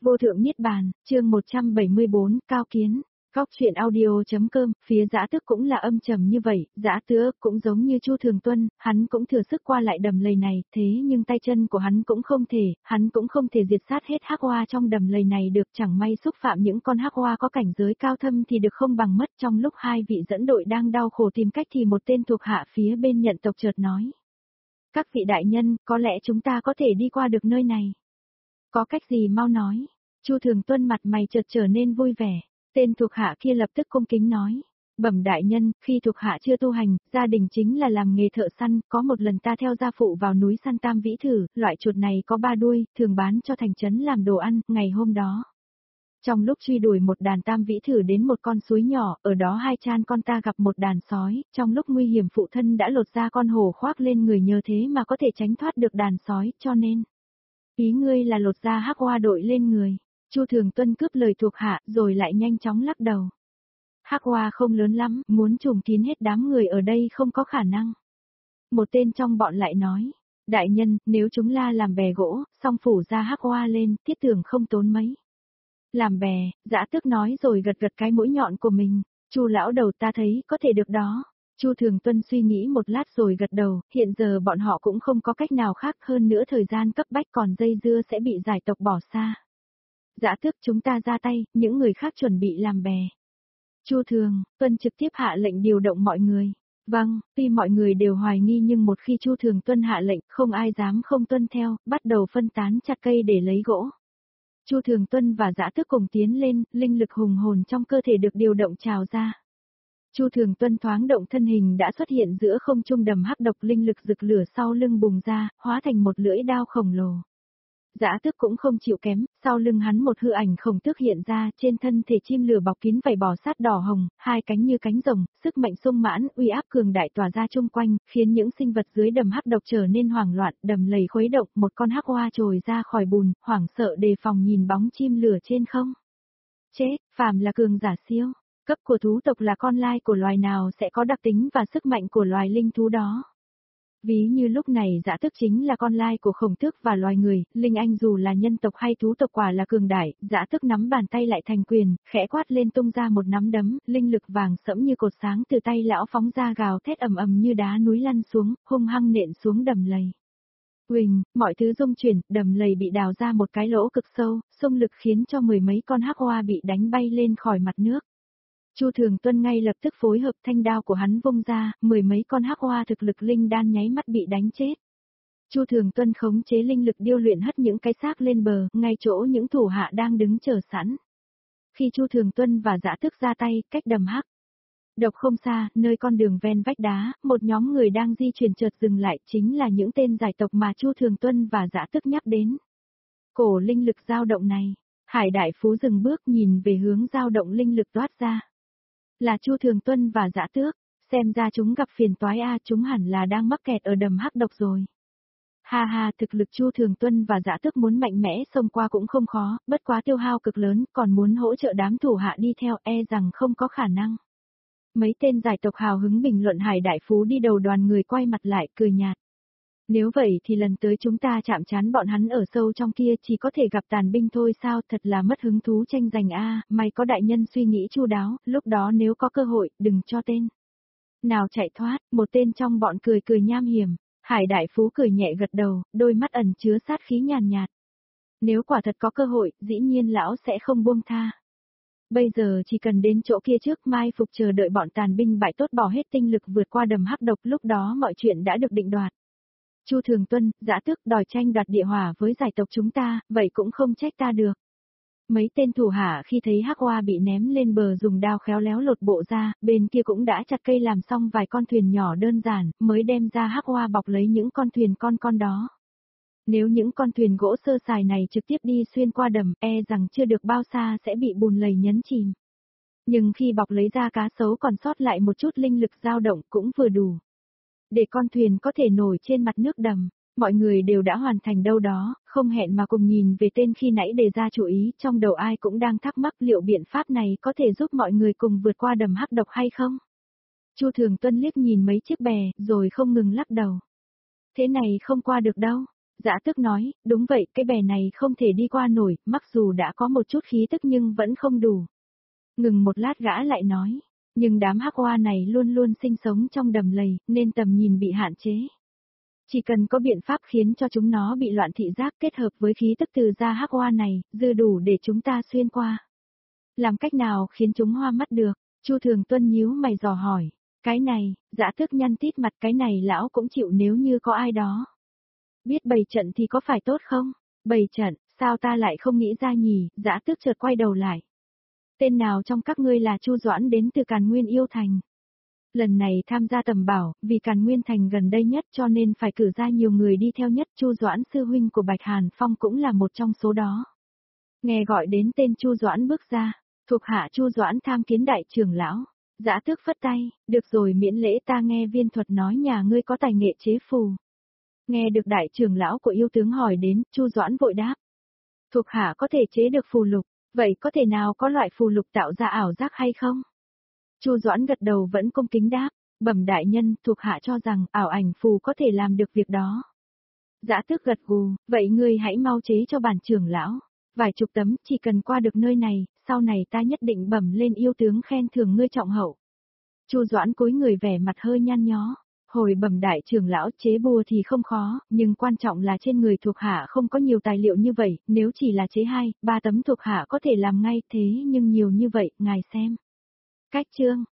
Vô thượng niết bàn, chương 174, cao kiến. Góc truyện audio.com, phía Dã Tước cũng là âm trầm như vậy, Dã Tước cũng giống như Chu Thường Tuân, hắn cũng thừa sức qua lại đầm lầy này, thế nhưng tay chân của hắn cũng không thể diệt sát hết hắc hoa trong đầm lầy này được, chẳng may xúc phạm những con hắc hoa có cảnh giới cao thâm thì được không bằng mất. Trong lúc hai vị dẫn đội đang đau khổ tìm cách thì một tên thuộc hạ phía bên nhận tộc chợt nói: các vị đại nhân, có lẽ chúng ta có thể đi qua được nơi này. Có cách gì mau nói. Chu Thường Tuân mặt mày chợt trở nên vui vẻ. Tên thuộc hạ kia lập tức cung kính nói: bẩm đại nhân, khi thuộc hạ chưa tu hành, gia đình chính là làm nghề thợ săn, có một lần ta theo gia phụ vào núi săn tam vĩ thử, loại chuột này có 3 đuôi, thường bán cho thành trấn làm đồ ăn. Ngày hôm đó, trong lúc truy đuổi một đàn tam vĩ thử đến một con suối nhỏ, ở đó hai cha con ta gặp một đàn sói, trong lúc nguy hiểm phụ thân đã lột ra con hổ khoác lên người, nhờ thế mà có thể tránh thoát được đàn sói, cho nên ý ngươi là lột ra hắc hoa đội lên người. Chu Thường Tuân cướp lời thuộc hạ, rồi lại nhanh chóng lắc đầu. Hắc hoa không lớn lắm, muốn trùm kín hết đám người ở đây không có khả năng. Một tên trong bọn lại nói: đại nhân, nếu chúng la làm bè gỗ, xong phủ ra hắc hoa lên, thiết tưởng không tốn mấy. Làm bè, Dã Tước nói rồi gật gật cái mũi nhọn của mình. Chu lão đầu, ta thấy có thể được đó. Chu Thường Tuân suy nghĩ một lát rồi gật đầu, hiện giờ bọn họ cũng không có cách nào khác, hơn nữa thời gian cấp bách còn dây dưa sẽ bị giải tộc bỏ xa. Dã Tước, chúng ta ra tay, những người khác chuẩn bị làm bè. Chu Thường Tuân trực tiếp hạ lệnh điều động mọi người. Vâng, tuy mọi người đều hoài nghi nhưng một khi Chu Thường Tuân hạ lệnh, không ai dám không tuân theo, bắt đầu phân tán chặt cây để lấy gỗ. Chu Thường Tuân và Dã Tước cùng tiến lên, linh lực hùng hồn trong cơ thể được điều động trào ra. Chu Thường Tuân thoáng động thân hình đã xuất hiện giữa không trung, đầm hắc độc linh lực rực lửa sau lưng bùng ra, hóa thành một lưỡi đao khổng lồ. Dã Tước cũng không chịu kém, sau lưng hắn một hư ảnh khổng tước hiện ra, trên thân thể chim lửa bọc kín vảy bò sát đỏ hồng, hai cánh như cánh rồng, sức mạnh sung mãn, uy áp cường đại tỏa ra chung quanh, khiến những sinh vật dưới đầm hắc độc trở nên hoảng loạn, đầm lầy khuấy động, một con hắc hoa trồi ra khỏi bùn, hoảng sợ đề phòng nhìn bóng chim lửa trên không. Chết, phàm là cường giả siêu cấp của thú tộc là con lai của loài nào sẽ có đặc tính và sức mạnh của loài linh thú đó. Ví như lúc này Dã Tước chính là con lai của khổng tước và loài người, linh anh dù là nhân tộc hay thú tộc quả là cường đại. Dã Tước nắm bàn tay lại thành quyền, khẽ quát lên tung ra một nắm đấm, linh lực vàng sẫm như cột sáng từ tay lão phóng ra, gào thét ầm ầm như đá núi lăn xuống, hung hăng nện xuống đầm lầy. Huỳnh, mọi thứ rung chuyển, đầm lầy bị đào ra một cái lỗ cực sâu, xung lực khiến cho mười mấy con hắc hoa bị đánh bay lên khỏi mặt nước. Chu Thường Tuân ngay lập tức phối hợp, thanh đao của hắn vung ra, mười mấy con hắc hoa thực lực linh đan nháy mắt bị đánh chết. Chu Thường Tuân khống chế linh lực điêu luyện hất những cái xác lên bờ, ngay chỗ những thủ hạ đang đứng chờ sẵn. Khi Chu Thường Tuân và Dã Tước ra tay, cách đầm hắc độc không xa, nơi con đường ven vách đá, một nhóm người đang di chuyển chợt dừng lại, chính là những tên giải tộc mà Chu Thường Tuân và Dã Tước nhắc đến. Cổ linh lực dao động này, Hải Đại Phú dừng bước nhìn về hướng dao động linh lực toát ra. Là Chu Thường Tuân và Dã Tước, xem ra chúng gặp phiền toái chúng hẳn là đang mắc kẹt ở đầm hắc độc rồi. Ha ha, thực lực Chu Thường Tuân và Dã Tước muốn mạnh mẽ xông qua cũng không khó, bất quá tiêu hao cực lớn, còn muốn hỗ trợ đám thủ hạ đi theo rằng không có khả năng. Mấy tên giải tộc hào hứng bình luận. Hải Đại Phú đi đầu đoàn người quay mặt lại cười nhạt. Nếu vậy thì lần tới chúng ta chạm trán bọn hắn ở sâu trong kia chỉ có thể gặp tàn binh thôi sao, thật là mất hứng thú tranh giành may có đại nhân suy nghĩ chu đáo, lúc đó nếu có cơ hội, đừng cho tên nào chạy thoát. Một tên trong bọn cười cười nham hiểm. Hải Đại Phú cười nhẹ gật đầu, đôi mắt ẩn chứa sát khí nhàn nhạt. Nếu quả thật có cơ hội, dĩ nhiên lão sẽ không buông tha. Bây giờ chỉ cần đến chỗ kia trước, mai phục chờ đợi bọn tàn binh bại tốt bỏ hết tinh lực vượt qua đầm hắc độc, lúc đó mọi chuyện đã được định đoạt. Chu Thường Tuân, Dã Tước đòi tranh đoạt địa hỏa với giải tộc chúng ta, vậy cũng không trách ta được. Mấy tên thủ hạ khi thấy hắc hoa bị ném lên bờ dùng đao khéo léo lột bộ ra, bên kia cũng đã chặt cây làm xong vài con thuyền nhỏ đơn giản, mới đem ra hắc hoa bọc lấy những con thuyền con đó. Nếu những con thuyền gỗ sơ sài này trực tiếp đi xuyên qua đầm, rằng chưa được bao xa sẽ bị bùn lầy nhấn chìm. Nhưng khi bọc lấy ra cá sấu còn sót lại một chút linh lực dao động cũng vừa đủ để con thuyền có thể nổi trên mặt nước đầm. Mọi người đều đã hoàn thành đâu đó, không hẹn mà cùng nhìn về tên khi nãy đề ra chủ ý, trong đầu ai cũng đang thắc mắc liệu biện pháp này có thể giúp mọi người cùng vượt qua đầm hắc độc hay không. Chu Thường Tuân liếc nhìn mấy chiếc bè, rồi không ngừng lắc đầu. Thế này không qua được đâu. Dã Tước nói, đúng vậy, cái bè này không thể đi qua nổi, mặc dù đã có một chút khí tức nhưng vẫn không đủ. Ngừng một lát gã lại nói, nhưng đám hắc oa này luôn luôn sinh sống trong đầm lầy, nên tầm nhìn bị hạn chế. Chỉ cần có biện pháp khiến cho chúng nó bị loạn thị giác kết hợp với khí tức từ da hắc oa này, dư đủ để chúng ta xuyên qua. Làm cách nào khiến chúng hoa mắt được? Chu Thường Tuân nhíu mày dò hỏi. Cái này, Dã Tước nhăn tít mặt, cái này lão cũng chịu nếu như có ai đó biết bày trận thì có phải tốt không? Bày trận, sao ta lại không nghĩ ra nhỉ? Dã Tước chợt quay đầu lại. Tên nào trong các ngươi là Chu Doãn đến từ Càn Nguyên Yêu Thành? Lần này tham gia tầm bảo, vì Càn Nguyên Thành gần đây nhất cho nên phải cử ra nhiều người đi theo nhất. Chu Doãn sư huynh của Bạch Hàn Phong cũng là một trong số đó. Nghe gọi đến tên Chu Doãn bước ra, thuộc hạ Chu Doãn tham kiến đại trưởng lão. Dã Tước phất tay, được rồi, miễn lễ, ta nghe viên thuật nói nhà ngươi có tài nghệ chế phù. Nghe được đại trưởng lão của yêu tướng hỏi đến, Chu Doãn vội đáp. Thuộc hạ có thể chế được phù lục, vậy có thể nào có loại phù lục tạo ra ảo giác hay không? Chu Doãn gật đầu vẫn cung kính đáp, bẩm đại nhân, thuộc hạ cho rằng ảo ảnh phù có thể làm được việc đó. Dã Tước gật gù, vậy ngươi hãy mau chế cho bản trưởng lão. Vài chục tấm, chỉ cần qua được nơi này, sau này ta nhất định bẩm lên yêu tướng khen thưởng ngươi trọng hậu. Chu Doãn cúi người vẻ mặt hơi nhăn nhó. Hồi bẩm đại trưởng lão, chế bùa thì không khó, nhưng quan trọng là trên người thuộc hạ không có nhiều tài liệu như vậy, nếu chỉ là chế 2, 3 tấm thuộc hạ có thể làm ngay, thế nhưng nhiều như vậy, ngài xem. Cách chương